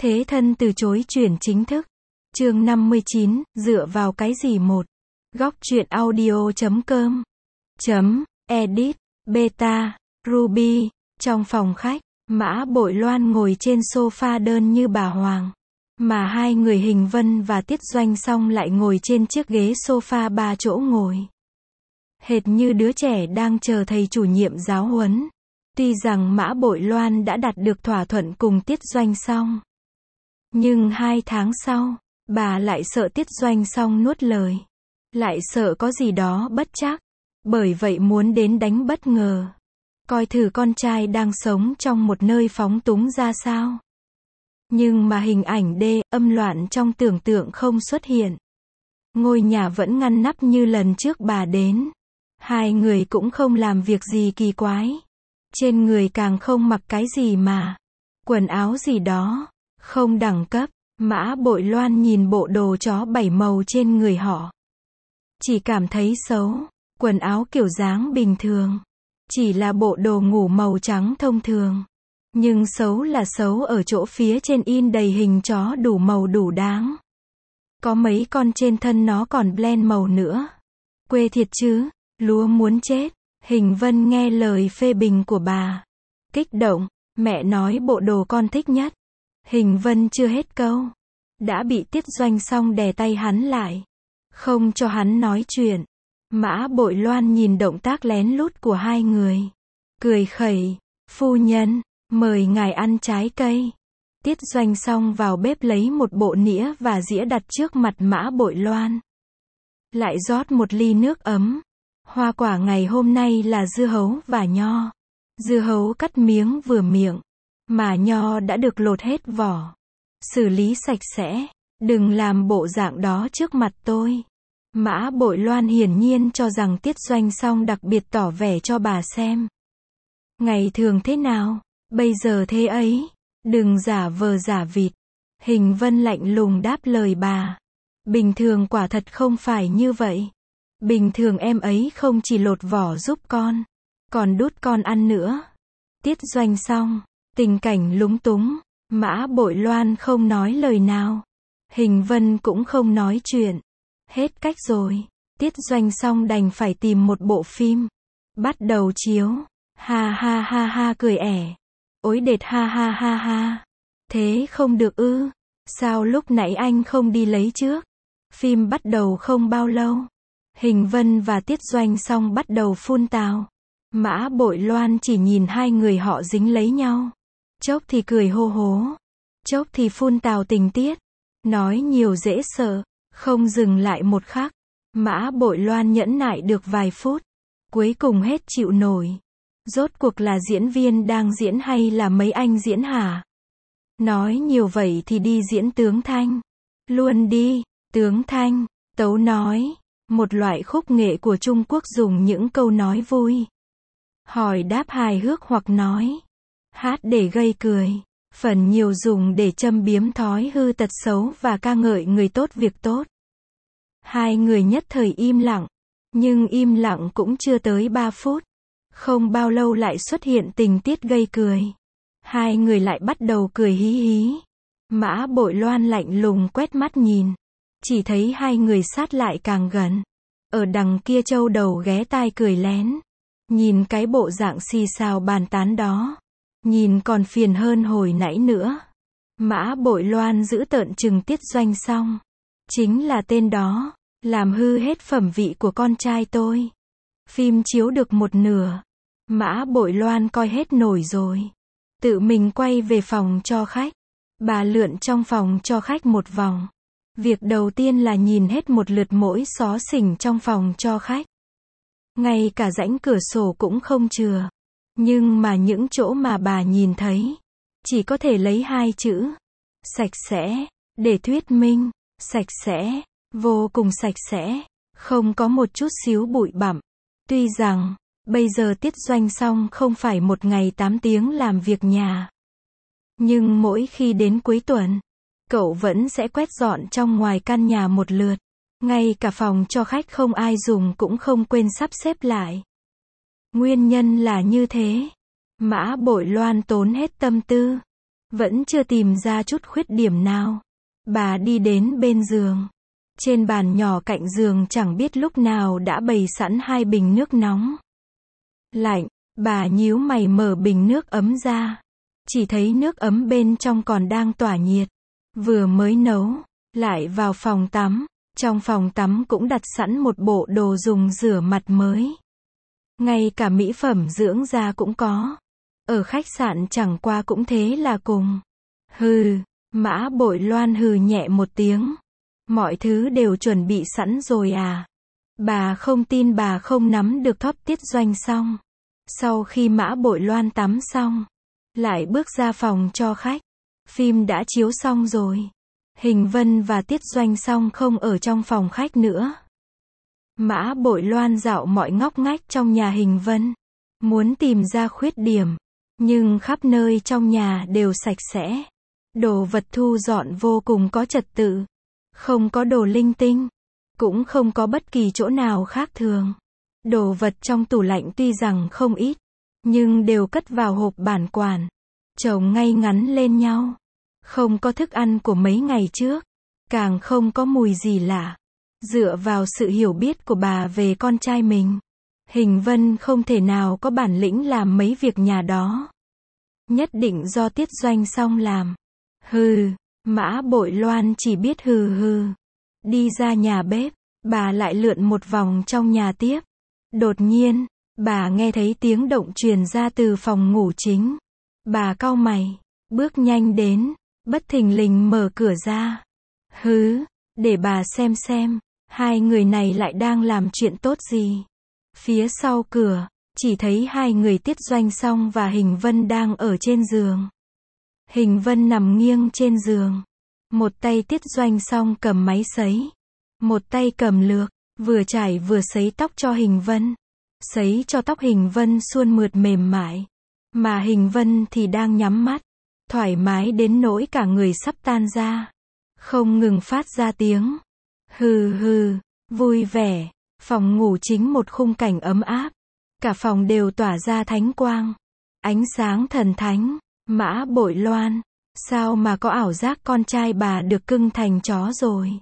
Thế thân từ chối chuyển chính thức. Chương 59, dựa vào cái gì một. Góc truyện audio.com Edit, Beta, Ruby. Trong phòng khách, Mã Bội Loan ngồi trên sofa đơn như bà Hoàng. Mà hai người Hình Vân và Tiết Doanh Song lại ngồi trên chiếc ghế sofa 3 chỗ ngồi. Hệt như đứa trẻ đang chờ thầy chủ nhiệm giáo huấn. Tuy rằng Mã Bội Loan đã đạt được thỏa thuận cùng Tiết Doanh Song. Nhưng 2 tháng sau, bà lại sợ Tiết Doanh Song nuốt lời. Lại sợ có gì đó bất trắc. Bởi vậy muốn đến đánh bất ngờ. Coi thử con trai đang sống trong một nơi phóng túng ra sao. Nhưng mà hình ảnh âm loạn trong tưởng tượng không xuất hiện. Ngôi nhà vẫn ngăn nắp như lần trước bà đến. Hai người cũng không làm việc gì kỳ quái. Trên người càng không mặc cái gì mà. Quần áo gì đó. Không đẳng cấp. Mã Bội Loan nhìn bộ đồ chó 7 màu trên người họ. Chỉ cảm thấy xấu. Quần áo kiểu dáng bình thường. Chỉ là bộ đồ ngủ màu trắng thông thường. Nhưng xấu là xấu ở chỗ phía trên in đầy hình chó đủ màu đủ đáng. Có mấy con trên thân nó còn blend màu nữa. Quê thiệt chứ, lúa muốn chết. Hình Vân nghe lời phê bình của bà. Kích động, mẹ nói bộ đồ con thích nhất. Hình Vân chưa hết câu. Đã bị Tiết Doanh Song đè tay hắn lại. Không cho hắn nói chuyện. Mã Bội Loan nhìn động tác lén lút của hai người. Cười khẩy, phu nhân, mời ngài ăn trái cây. Tiết Doanh Song vào bếp lấy một bộ nĩa và dĩa đặt trước mặt Mã Bội Loan. Lại rót một ly nước ấm. Hoa quả ngày hôm nay là dưa hấu và nho. Dưa hấu cắt miếng vừa miệng. Mà nho đã được lột hết vỏ. Xử lý sạch sẽ. Đừng làm bộ dạng đó trước mặt tôi. Mã Bội Loan hiển nhiên cho rằng Tiết Doanh Song đặc biệt tỏ vẻ cho bà xem. Ngày thường thế nào, bây giờ thế ấy. Đừng giả vờ giả vịt. Hình Vân lạnh lùng đáp lời bà. Bình thường quả thật không phải như vậy. Bình thường em ấy không chỉ lột vỏ giúp con, còn đút con ăn nữa. Tiết Doanh Song, tình cảnh lúng túng. Mã Bội Loan không nói lời nào. Hình Vân cũng không nói chuyện. Hết cách rồi. Tiết Doanh Song đành phải tìm một bộ phim. Bắt đầu chiếu. Ha ha ha ha cười ẻ. Ối đệt ha ha ha ha. Thế không được ư? Sao lúc nãy anh không đi lấy trước? Phim bắt đầu không bao lâu. Hình Vân và Tiết Doanh Song bắt đầu phun tào. Mã Bội Loan chỉ nhìn hai người họ dính lấy nhau. Chốc thì cười hô hố. Chốc thì phun tào tình tiết. Nói nhiều dễ sợ. Không dừng lại một khắc. Mã Bội Loan nhẫn nại được vài phút. Cuối cùng hết chịu nổi. Rốt cuộc là diễn viên đang diễn hay là mấy anh diễn hả? Nói nhiều vậy thì đi diễn tướng Thanh. Luôn đi, tướng Thanh. Tấu nói. Một loại khúc nghệ của Trung Quốc dùng những câu nói vui. Hỏi đáp hài hước hoặc nói. Hát để gây cười. Phần nhiều dùng để châm biếm thói hư tật xấu và ca ngợi người tốt việc tốt. Hai người nhất thời im lặng. Nhưng im lặng cũng chưa tới 3 phút. Không bao lâu lại xuất hiện tình tiết gây cười. Hai người lại bắt đầu cười hí hí. Mã Bội Loan lạnh lùng quét mắt nhìn. Chỉ thấy hai người sát lại càng gần. Ở đằng kia châu đầu ghé tai cười lén. Nhìn cái bộ dạng xì xào bàn tán đó. Nhìn còn phiền hơn hồi nãy nữa. Mã Bội Loan giữ tợn trừng Tiết Doanh Song. Chính là tên đó. Làm hư hết phẩm vị của con trai tôi. Phim chiếu được một nửa. Mã Bội Loan coi hết nổi rồi. Tự mình quay về phòng cho khách. Bà lượn trong phòng cho khách một vòng. Việc đầu tiên là nhìn hết một lượt mỗi xó xỉnh trong phòng cho khách. Ngay cả rãnh cửa sổ cũng không chừa. Nhưng mà những chỗ mà bà nhìn thấy. Chỉ có thể lấy 2 chữ. Sạch sẽ. Để thuyết minh. Sạch sẽ. Vô cùng sạch sẽ. Không có một chút xíu bụi bặm. Tuy rằng, bây giờ Tiết Doanh Song không phải một ngày 8 tiếng làm việc nhà. Nhưng mỗi khi đến cuối tuần, cậu vẫn sẽ quét dọn trong ngoài căn nhà một lượt. Ngay cả phòng cho khách không ai dùng cũng không quên sắp xếp lại. Nguyên nhân là như thế. Mã Bội Loan tốn hết tâm tư. Vẫn chưa tìm ra chút khuyết điểm nào. Bà đi đến bên giường. Trên bàn nhỏ cạnh giường chẳng biết lúc nào đã bày sẵn 2 bình nước nóng. Lạnh, bà nhíu mày mở bình nước ấm ra. Chỉ thấy nước ấm bên trong còn đang tỏa nhiệt. Vừa mới nấu, lại vào phòng tắm. Trong phòng tắm cũng đặt sẵn một bộ đồ dùng rửa mặt mới. Ngay cả mỹ phẩm dưỡng da cũng có. Ở khách sạn chẳng qua cũng thế là cùng. Hừ, Mã Bội Loan hừ nhẹ một tiếng. Mọi thứ đều chuẩn bị sẵn rồi à? Bà không tin bà không nắm được thóp Tiết Doanh xong. Sau khi Mã Bội Loan tắm xong, lại bước ra phòng cho khách. Phim đã chiếu xong rồi. Hình Vân và Tiết Doanh xong không ở trong phòng khách nữa. Mã Bội Loan dạo mọi ngóc ngách trong nhà Hình Vân. Muốn tìm ra khuyết điểm. Nhưng khắp nơi trong nhà đều sạch sẽ. Đồ vật thu dọn vô cùng có trật tự. Không có đồ linh tinh. Cũng không có bất kỳ chỗ nào khác thường. Đồ vật trong tủ lạnh tuy rằng không ít. Nhưng đều cất vào hộp bản quản. Chồng ngay ngắn lên nhau. Không có thức ăn của mấy ngày trước. Càng không có mùi gì lạ. Dựa vào sự hiểu biết của bà về con trai mình, Hình Vân không thể nào có bản lĩnh làm mấy việc nhà đó. Nhất định do Tiết Doanh xong làm. Hừ, Mã Bội Loan chỉ biết hừ hừ. Đi ra nhà bếp, bà lại lượn một vòng trong nhà tiếp. Đột nhiên, bà nghe thấy tiếng động truyền ra từ phòng ngủ chính. Bà cau mày, bước nhanh đến, bất thình lình mở cửa ra. Hứ, để bà xem, hai người này lại đang làm chuyện tốt gì. Phía sau cửa, chỉ thấy hai người Tiết Doanh Xong và Hình Vân đang ở trên giường. Hình Vân nằm nghiêng trên giường. Một tay Tiết Doanh Xong cầm máy sấy. Một tay cầm lược, vừa chải vừa sấy tóc cho Hình Vân. Sấy cho tóc Hình Vân suôn mượt mềm mại. Mà Hình Vân thì đang nhắm mắt. Thoải mái đến nỗi cả người sắp tan ra. Không ngừng phát ra tiếng. Hừ hừ, vui vẻ. Phòng ngủ chính một khung cảnh ấm áp. Cả phòng đều tỏa ra thánh quang. Ánh sáng thần thánh. Mã Bội Loan, sao mà có ảo giác con trai bà được cưng thành chó rồi.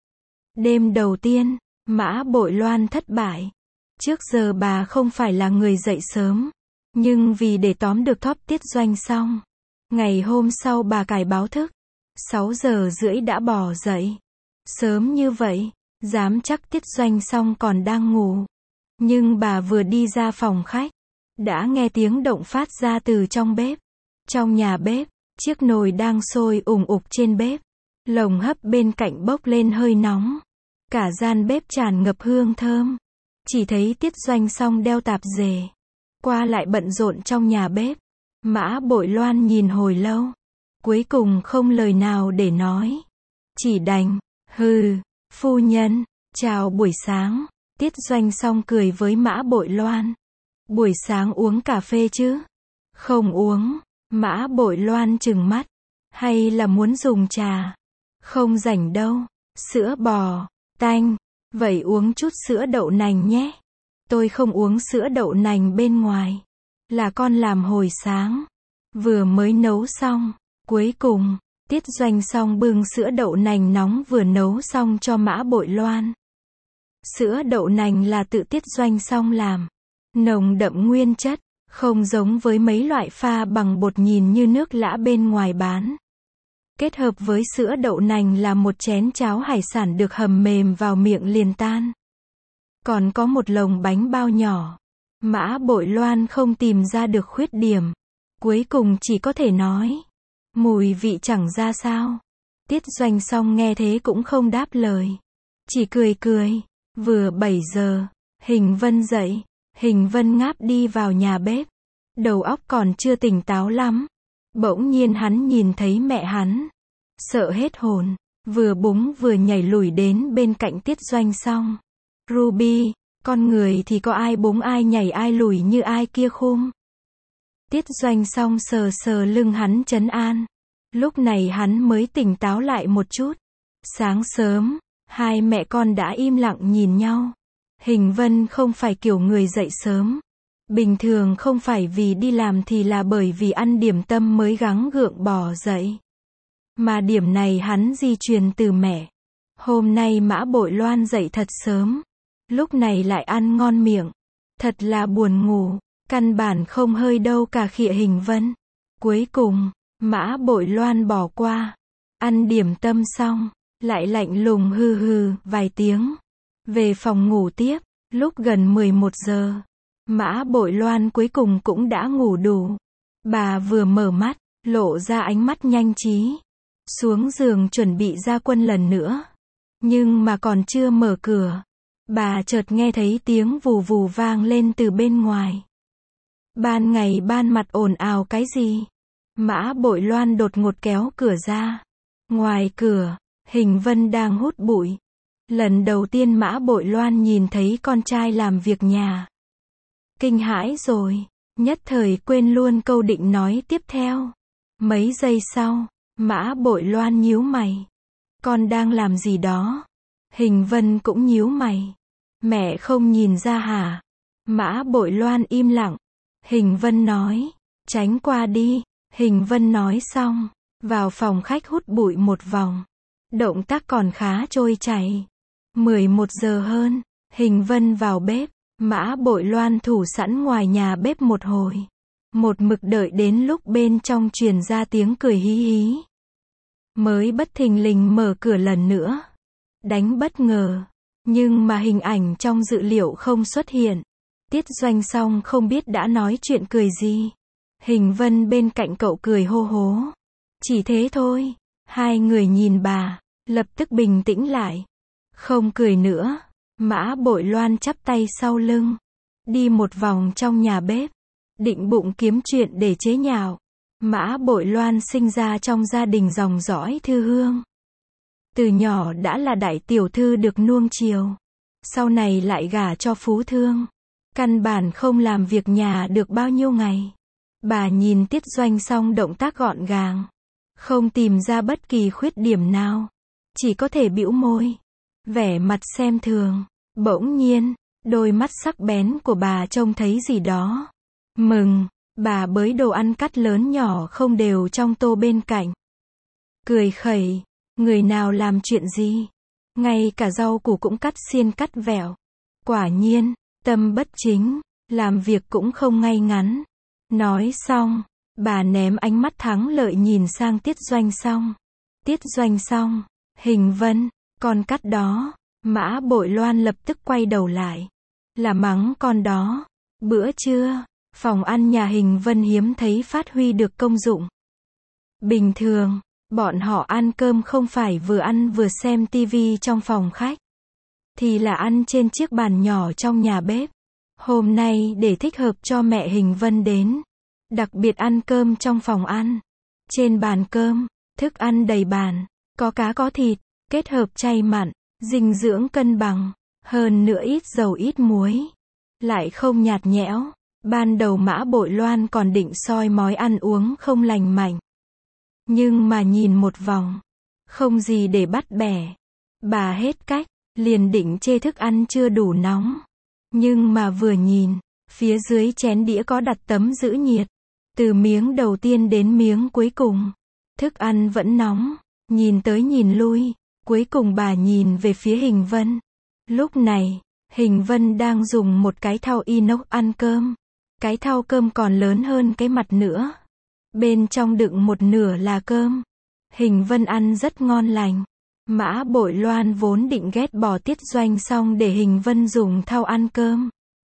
Đêm đầu tiên, Mã Bội Loan thất bại. Trước giờ bà không phải là người dậy sớm. Nhưng vì để tóm được thóp Tiết Doanh Xong, ngày hôm sau bà cài báo thức. 6 giờ rưỡi đã bỏ dậy. Sớm như vậy, dám chắc Tiết Doanh Xong còn đang ngủ. Nhưng bà vừa đi ra phòng khách, đã nghe tiếng động phát ra từ trong bếp. Trong nhà bếp, chiếc nồi đang sôi ủng ục trên bếp. Lồng hấp bên cạnh bốc lên hơi nóng. Cả gian bếp tràn ngập hương thơm. Chỉ thấy Tiết Doanh Xong đeo tạp dề. Qua lại bận rộn trong nhà bếp. Mã Bội Loan nhìn hồi lâu. Cuối cùng không lời nào để nói. Chỉ đành, hừ, phu nhân, chào buổi sáng. Tiết Doanh Xong cười với Mã Bội Loan. Buổi sáng uống cà phê chứ? Không uống. Mã Bội Loan trừng mắt. Hay là muốn dùng trà? Không rảnh đâu. Sữa bò, tanh. Vậy uống chút sữa đậu nành nhé. Tôi không uống sữa đậu nành bên ngoài. Là con làm hồi sáng. Vừa mới nấu xong. Cuối cùng, Tiết Doanh Xong bưng sữa đậu nành nóng vừa nấu xong cho Mã Bội Loan. Sữa đậu nành là tự Tiết Doanh Xong làm. Nồng đậm nguyên chất. Không giống với mấy loại pha bằng bột nhìn như nước lã bên ngoài bán. Kết hợp với sữa đậu nành là một chén cháo hải sản được hầm mềm vào miệng liền tan. Còn có một lồng bánh bao nhỏ. Mã Bội Loan không tìm ra được khuyết điểm. Cuối cùng chỉ có thể nói. Mùi vị chẳng ra sao. Tiết Doanh Xong nghe thế cũng không đáp lời. Chỉ cười cười. Vừa 7 giờ. Hình Vân dậy. Hình Vân ngáp đi vào nhà bếp. Đầu óc còn chưa tỉnh táo lắm. Bỗng nhiên hắn nhìn thấy mẹ hắn. Sợ hết hồn. Vừa búng vừa nhảy lùi đến bên cạnh Tiết Doanh Xong. Ruby, con người thì có ai búng ai nhảy ai lùi như ai kia khum. Tiết Doanh Xong sờ sờ lưng hắn trấn an. Lúc này hắn mới tỉnh táo lại một chút. Sáng sớm, hai mẹ con đã im lặng nhìn nhau. Hình Vân không phải kiểu người dậy sớm. Bình thường không phải vì đi làm thì là bởi vì ăn điểm tâm mới gắng gượng bò dậy. Mà điểm này hắn di truyền từ mẹ. Hôm nay Mã Bội Loan dậy thật sớm. Lúc này lại ăn ngon miệng. Thật là buồn ngủ. Căn bản không hơi đâu cả khịa Hình Vân. Cuối cùng, Mã Bội Loan bỏ qua. Ăn điểm tâm xong, lại lạnh lùng hừ hừ vài tiếng. Về phòng ngủ tiếp. Lúc gần 11 giờ, Mã Bội Loan cuối cùng cũng đã ngủ đủ. Bà vừa mở mắt, lộ ra ánh mắt nhanh trí. Xuống giường chuẩn bị ra quân lần nữa. Nhưng mà còn chưa mở cửa, bà chợt nghe thấy tiếng vù vù vang lên từ bên ngoài. Ban ngày ban mặt ồn ào cái gì? Mã Bội Loan đột ngột kéo cửa ra. Ngoài cửa, Hình Vân đang hút bụi. Lần đầu tiên Mã Bội Loan nhìn thấy con trai làm việc nhà. Kinh hãi rồi, nhất thời quên luôn câu định nói tiếp theo. Mấy giây sau, Mã Bội Loan nhíu mày. Con đang làm gì đó? Hình Vân cũng nhíu mày. Mẹ không nhìn ra hả? Mã Bội Loan im lặng. Hình Vân nói, tránh qua đi. Hình Vân nói xong, vào phòng khách hút bụi một vòng. Động tác còn khá trôi chảy. 11 giờ hơn, Hình Vân vào bếp. Mã Bội Loan thủ sẵn ngoài nhà bếp một hồi. Một mực đợi đến lúc bên trong truyền ra tiếng cười hí hí. Mới bất thình lình mở cửa lần nữa. Đánh bất ngờ. Nhưng mà hình ảnh trong dự liệu không xuất hiện. Tiết Doanh Song không biết đã nói chuyện cười gì. Hình Vân bên cạnh cậu cười hô hố. Chỉ thế thôi. Hai người nhìn bà, lập tức bình tĩnh lại. Không cười nữa. Mã Bội Loan chắp tay sau lưng. Đi một vòng trong nhà bếp. Định bụng kiếm chuyện để chế nhạo. Mã Bội Loan sinh ra trong gia đình dòng dõi thư hương. Từ nhỏ đã là đại tiểu thư được nuông chiều. Sau này lại gả cho phú thương. Căn bản không làm việc nhà được bao nhiêu ngày. Bà nhìn Tiết Doanh Song động tác gọn gàng. Không tìm ra bất kỳ khuyết điểm nào. Chỉ có thể bĩu môi. Vẻ mặt xem thường. Bỗng nhiên, đôi mắt sắc bén của bà trông thấy gì đó. Mừng, bà bới đồ ăn cắt lớn nhỏ không đều trong tô bên cạnh. Cười khẩy, người nào làm chuyện gì? Ngay cả rau củ cũng cắt xiên cắt vẹo. Quả nhiên, tâm bất chính, làm việc cũng không ngay ngắn. Nói xong, bà ném ánh mắt thắng lợi nhìn sang Tiết Doanh Song. Tiết Doanh Song, Hình Vân, con cắt đó. Mã Bội Loan lập tức quay đầu lại. Là mắng con đó. Bữa trưa, phòng ăn nhà Hình Vân hiếm thấy phát huy được công dụng. Bình thường, bọn họ ăn cơm không phải vừa ăn vừa xem tivi trong phòng khách. Thì là ăn trên chiếc bàn nhỏ trong nhà bếp. Hôm nay để thích hợp cho mẹ Hình Vân đến. Đặc biệt ăn cơm trong phòng ăn. Trên bàn cơm, thức ăn đầy bàn. Có cá có thịt, kết hợp chay mặn. Dinh dưỡng cân bằng, hơn nữa ít dầu ít muối. Lại không nhạt nhẽo. Ban đầu Mã Bội Loan còn định soi mói ăn uống không lành mạnh. Nhưng mà nhìn một vòng, không gì để bắt bẻ. Bà hết cách, liền định chê thức ăn chưa đủ nóng. Nhưng mà vừa nhìn, phía dưới chén đĩa có đặt tấm giữ nhiệt. Từ miếng đầu tiên đến miếng cuối cùng, thức ăn vẫn nóng. Nhìn tới nhìn lui. Cuối cùng bà nhìn về phía Hình Vân. Lúc này, Hình Vân đang dùng một cái thau inox ăn cơm. Cái thau cơm còn lớn hơn cái mặt nữa. Bên trong đựng một nửa là cơm. Hình Vân ăn rất ngon lành. Mã Bội Loan vốn định ghét bỏ Tiết Doanh Song để Hình Vân dùng thau ăn cơm.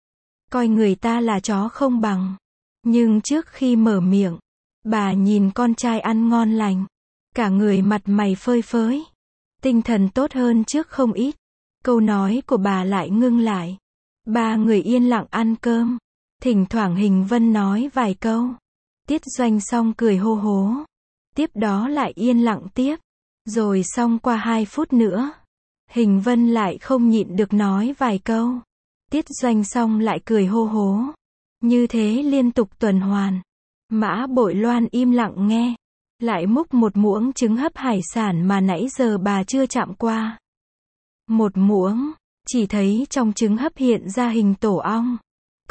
Coi người ta là chó không bằng. Nhưng trước khi mở miệng, bà nhìn con trai ăn ngon lành. Cả người mặt mày phơi phới. Tinh thần tốt hơn trước không ít. Câu nói của bà lại ngưng lại. Ba người yên lặng ăn cơm. Thỉnh thoảng Hình Vân nói vài câu. Tiết Doanh Song cười hô hố. Tiếp đó lại yên lặng tiếp. Rồi xong qua 2 phút nữa. Hình Vân lại không nhịn được nói vài câu. Tiết Doanh Song lại cười hô hố. Như thế liên tục tuần hoàn. Mã Bội Loan im lặng nghe. Lại múc một muỗng trứng hấp hải sản mà nãy giờ bà chưa chạm qua. Một muỗng, chỉ thấy trong trứng hấp hiện ra hình tổ ong.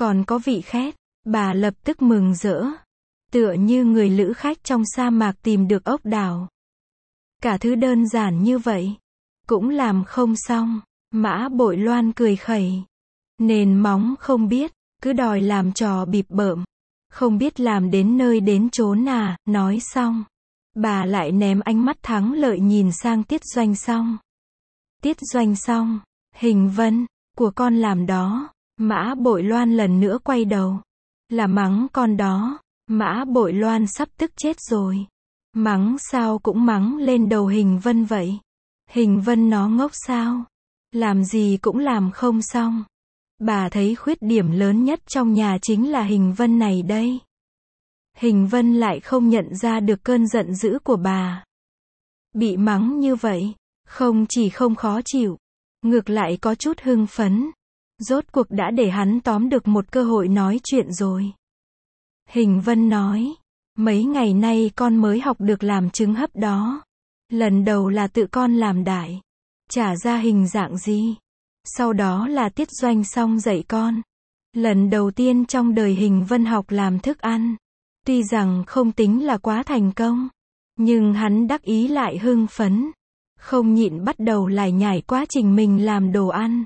còn có vị khét. Bà lập tức mừng rỡ. Tựa như người lữ khách trong sa mạc tìm được ốc đảo. Cả thứ đơn giản như vậy. Cũng làm không xong. Mã Bội Loan cười khẩy. Nền móng không biết, cứ đòi làm trò bịp bợm. Không biết làm đến nơi đến chốn à, nói xong. Bà lại ném ánh mắt thắng lợi nhìn sang Tiết Doanh Song. Tiết Doanh Song, Hình Vân, của con làm đó. Mã Bội Loan lần nữa quay đầu. Là mắng con đó. Mã Bội Loan sắp tức chết rồi. Mắng sao cũng mắng lên đầu Hình Vân vậy. Hình Vân nó ngốc sao? Làm gì cũng làm không xong. Bà thấy khuyết điểm lớn nhất trong nhà chính là Hình Vân này đây. Hình Vân lại không nhận ra được cơn giận dữ của bà. Bị mắng như vậy, không chỉ không khó chịu, ngược lại có chút hưng phấn. Rốt cuộc đã để hắn tóm được một cơ hội nói chuyện rồi. Hình Vân nói, mấy ngày nay con mới học được làm trứng hấp đó. Lần đầu là tự con làm đại. Chả ra hình dạng gì. Sau đó là Tiết Doanh Song dạy con. Lần đầu tiên trong đời Hình Vân học làm thức ăn. Tuy rằng không tính là quá thành công, nhưng hắn đắc ý lại hưng phấn. Không nhịn bắt đầu lải nhải quá trình mình làm đồ ăn.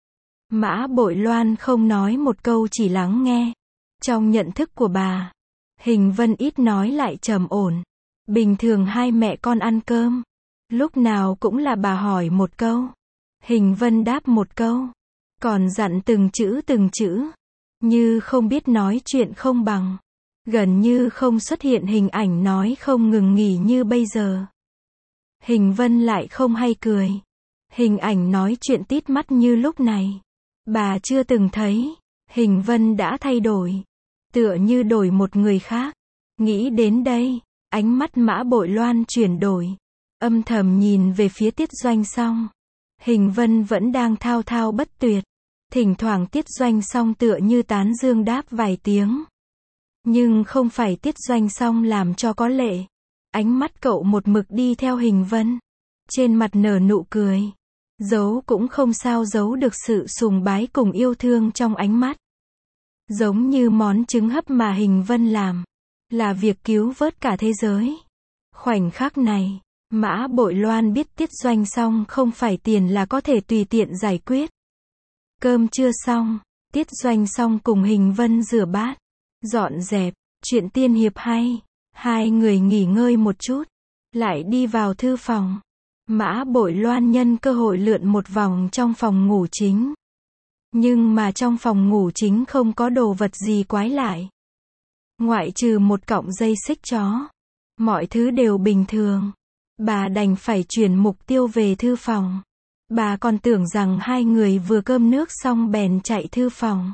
Mã Bội Loan không nói một câu chỉ lắng nghe. Trong nhận thức của bà, Hình Vân ít nói lại trầm ổn. Bình thường hai mẹ con ăn cơm, lúc nào cũng là bà hỏi một câu, Hình Vân đáp một câu, còn dặn từng chữ, như không biết nói chuyện không bằng. Gần như không xuất hiện hình ảnh nói không ngừng nghỉ như bây giờ. Hình Vân lại không hay cười. Hình ảnh nói chuyện tít mắt như lúc này. Bà chưa từng thấy. Hình Vân đã thay đổi. Tựa như đổi một người khác. Nghĩ đến đây, ánh mắt Mã Bội Loan chuyển đổi. Âm thầm nhìn về phía Tiết Doanh Song. Hình Vân vẫn đang thao thao bất tuyệt. Thỉnh thoảng Tiết Doanh Song tựa như tán dương đáp vài tiếng. Nhưng không phải Tiết Doanh Song làm cho có lệ. Ánh mắt cậu một mực đi theo Hình Vân. Trên mặt nở nụ cười. Giấu cũng không sao giấu được sự sùng bái cùng yêu thương trong ánh mắt. Giống như món trứng hấp mà Hình Vân làm. Là việc cứu vớt cả thế giới. Khoảnh khắc này, Mã Bội Loan biết Tiết Doanh Song không phải tiền là có thể tùy tiện giải quyết. Cơm chưa xong, Tiết Doanh Song cùng Hình Vân rửa bát. Dọn dẹp, chuyện tiên hiệp hay. Hai người nghỉ ngơi một chút. Lại đi vào thư phòng. Mã Bội Loan nhân cơ hội lượn một vòng trong phòng ngủ chính. Nhưng mà trong phòng ngủ chính không có đồ vật gì quái lạ. Ngoại trừ một cọng dây xích chó. Mọi thứ đều bình thường. Bà đành phải chuyển mục tiêu về thư phòng. Bà còn tưởng rằng hai người vừa cơm nước xong bèn chạy thư phòng.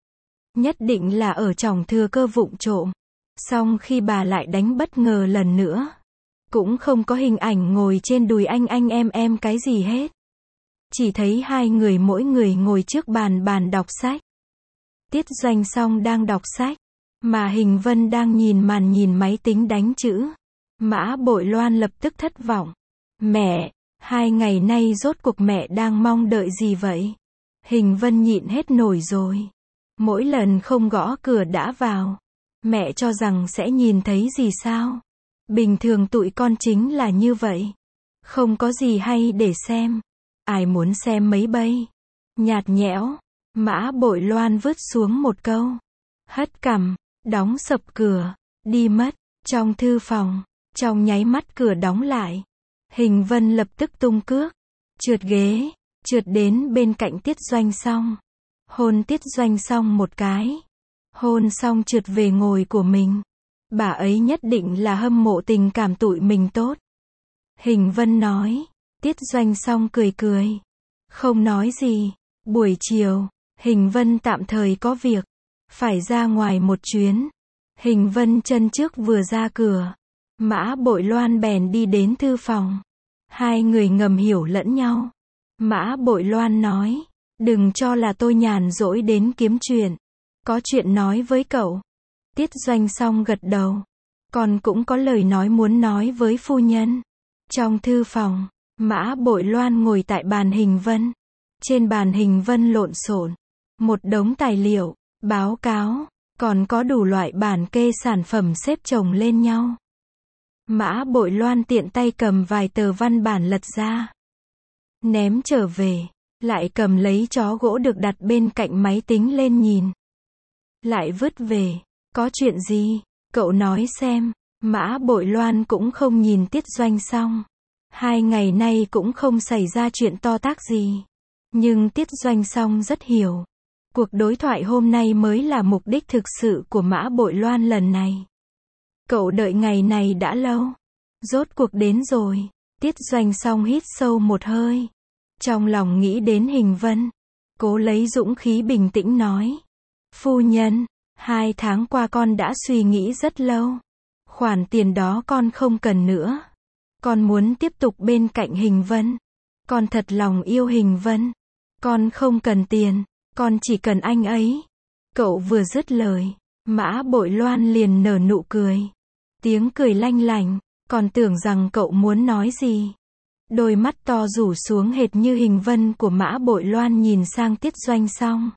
Nhất định là ở trong thừa cơ vụng trộm. Xong khi bà lại đánh bất ngờ lần nữa. Cũng không có hình ảnh ngồi trên đùi anh em cái gì hết. Chỉ thấy hai người mỗi người ngồi trước bàn đọc sách. Tiết Doanh Song đang đọc sách. Mà Hình Vân đang nhìn máy tính đánh chữ. Mã Bội Loan lập tức thất vọng. Mẹ, 2 ngày nay rốt cuộc mẹ đang mong đợi gì vậy? Hình Vân nhịn hết nổi rồi. Mỗi lần không gõ cửa đã vào. Mẹ cho rằng sẽ nhìn thấy gì sao? Bình thường tụi con chính là như vậy. Không có gì hay để xem. Ai muốn xem mấy bây? Nhạt nhẽo. Mã Bội Loan vứt xuống một câu. Hất cằm, đóng sập cửa, đi mất. Trong thư phòng, trong nháy mắt cửa đóng lại. Hình Vân lập tức tung cước, trượt ghế, trượt đến bên cạnh Tiết Doanh Song. Hôn Tiết Doanh Song một cái. Hôn xong trượt về ngồi của mình. Bà ấy nhất định là hâm mộ tình cảm tụi mình tốt. Hình Vân nói. Tiết Doanh Song cười cười. Không nói gì. Buổi chiều, Hình Vân tạm thời có việc. Phải ra ngoài một chuyến. Hình Vân chân trước vừa ra cửa. Mã Bội Loan bèn đi đến thư phòng. Hai người ngầm hiểu lẫn nhau. Mã Bội Loan nói. Đừng cho là tôi nhàn rỗi đến kiếm chuyện. Có chuyện nói với cậu. Tiết Doanh Song gật đầu. Còn cũng có lời nói muốn nói với phu nhân. Trong thư phòng, Mã Bội Loan ngồi tại bàn Hình Vân. Trên bàn Hình Vân lộn xộn một đống tài liệu. báo cáo, còn có đủ loại bản kê sản phẩm xếp chồng lên nhau. Mã Bội Loan tiện tay cầm vài tờ văn bản lật ra. Ném trở về, lại cầm lấy chó gỗ được đặt bên cạnh máy tính lên nhìn. Lại vứt về, có chuyện gì, cậu nói xem. Mã Bội Loan cũng không nhìn Tiết Doanh Song. 2 ngày nay cũng không xảy ra chuyện to tát gì. Nhưng Tiết Doanh Song rất hiểu. Cuộc đối thoại hôm nay mới là mục đích thực sự của Mã Bội Loan lần này. Cậu đợi ngày này đã lâu. Rốt cuộc đến rồi. Tiết Doanh Song hít sâu một hơi. Trong lòng nghĩ đến Hình Vân. Cố lấy dũng khí bình tĩnh nói. Phu nhân, 2 tháng qua con đã suy nghĩ rất lâu. Khoản tiền đó con không cần nữa. Con muốn tiếp tục bên cạnh Hình Vân. Con thật lòng yêu Hình Vân. Con không cần tiền, con chỉ cần anh ấy. Cậu vừa dứt lời, Mã Bội Loan liền nở nụ cười. Tiếng cười lanh lảnh, còn tưởng rằng cậu muốn nói gì. Đôi mắt to rủ xuống hệt như Hình Vân của Mã Bội Loan nhìn sang Tiết Doanh Song.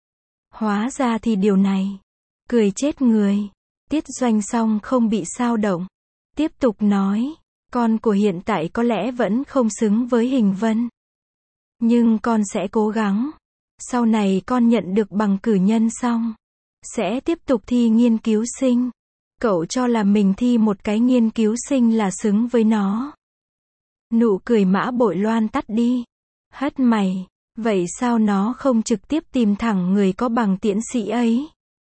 Hóa ra thì điều này. Cười chết người. Tiết Doanh Song không bị sao động. Tiếp tục nói, con của hiện tại có lẽ vẫn không xứng với Hình Vân. Nhưng con sẽ cố gắng. Sau này con nhận được bằng cử nhân xong, sẽ tiếp tục thi nghiên cứu sinh. Cậu cho là mình thi một cái nghiên cứu sinh là xứng với nó. Nụ cười Mã Bội Loan tắt đi. Hất mày, vậy sao nó không trực tiếp tìm thẳng người có bằng tiến sĩ ấy?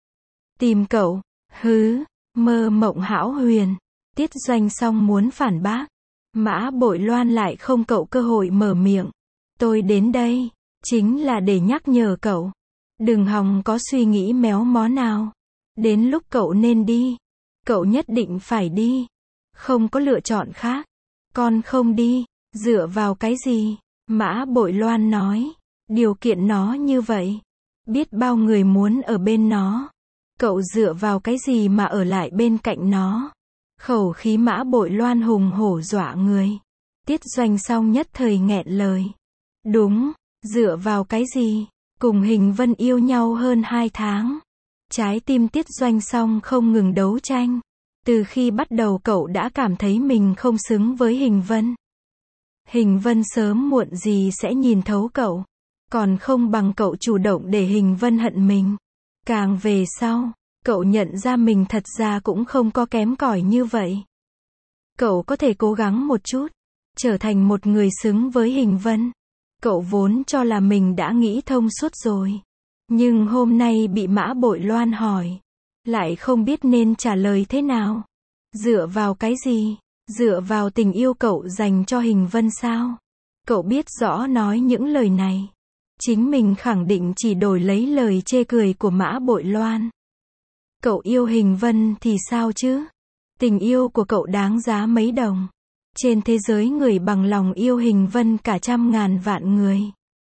Tìm cậu, hứ, mơ mộng hão huyền. Tiết Doanh Song muốn phản bác. Mã Bội Loan lại không cậu cơ hội mở miệng. Tôi đến đây, chính là để nhắc nhở cậu. Đừng hòng có suy nghĩ méo mó nào. Đến lúc cậu nên đi. Cậu nhất định phải đi. Không có lựa chọn khác. Con không đi, dựa vào cái gì? Mã Bội Loan nói. Điều kiện nó như vậy. Biết bao người muốn ở bên nó. Cậu dựa vào cái gì mà ở lại bên cạnh nó? Khẩu khí Mã Bội Loan hùng hổ dọa người. Tiết Doanh Song nhất thời nghẹn lời. Đúng, dựa vào cái gì? Cùng Hình Vân yêu nhau hơn 2 tháng. Trái tim Tiết Doanh Song không ngừng đấu tranh. Từ khi bắt đầu cậu đã cảm thấy mình không xứng với Hình Vân. Hình Vân sớm muộn gì sẽ nhìn thấu cậu. Còn không bằng cậu chủ động để Hình Vân hận mình. Càng về sau, cậu nhận ra mình thật ra cũng không có kém cỏi như vậy. Cậu có thể cố gắng một chút, trở thành một người xứng với Hình Vân. Cậu vốn cho là mình đã nghĩ thông suốt rồi. Nhưng hôm nay bị Mã Bội Loan hỏi, lại không biết nên trả lời thế nào. Dựa vào cái gì? Dựa vào tình yêu cậu dành cho Hình Vân sao? Cậu biết rõ nói những lời này. Chính mình khẳng định chỉ đổi lấy lời chê cười của Mã Bội Loan. Cậu yêu Hình Vân thì sao chứ? Tình yêu của cậu đáng giá mấy đồng? Trên thế giới người bằng lòng yêu Hình Vân cả 100.000 vạn người.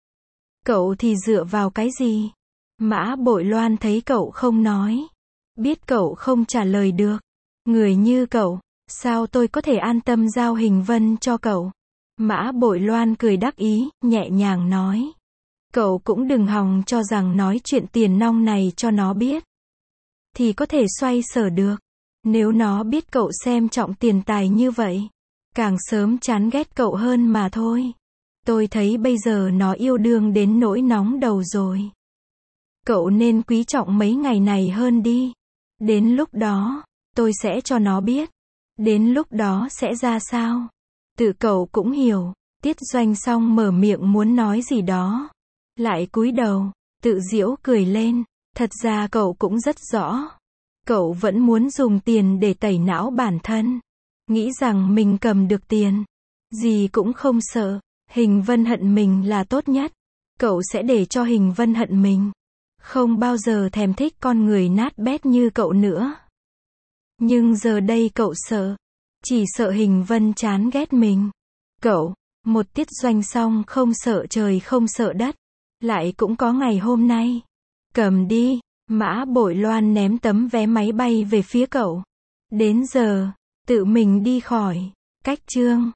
Cậu thì dựa vào cái gì? Mã Bội Loan thấy cậu không nói. Biết cậu không trả lời được. Người như cậu, sao tôi có thể an tâm giao Hình Vân cho cậu? Mã Bội Loan cười đắc ý, nhẹ nhàng nói. Cậu cũng đừng hòng cho rằng nói chuyện tiền nong này cho nó biết. Thì có thể xoay sở được. Nếu nó biết cậu xem trọng tiền tài như vậy, càng sớm chán ghét cậu hơn mà thôi. Tôi thấy bây giờ nó yêu đương đến nỗi nóng đầu rồi. Cậu nên quý trọng mấy ngày này hơn đi. Đến lúc đó, tôi sẽ cho nó biết. Đến lúc đó sẽ ra sao? Tự cậu cũng hiểu. Tiết Doanh Song mở miệng muốn nói gì đó. Lại cúi đầu, tự giễu cười lên. Thật ra cậu cũng rất rõ. Cậu vẫn muốn dùng tiền để tẩy não bản thân. Nghĩ rằng mình cầm được tiền. Gì cũng không sợ. Hình Vân hận mình là tốt nhất. Cậu sẽ để cho Hình Vân hận mình. Không bao giờ thèm thích con người nát bét như cậu nữa. Nhưng giờ đây cậu sợ. Chỉ sợ Hình Vân chán ghét mình. Cậu, một Tiết Doanh Song không sợ trời không sợ đất. Lại cũng có ngày hôm nay. Cầm đi. Mã Bội Loan ném tấm vé máy bay về phía cậu. Đến giờ, tự mình đi khỏi. Cách chương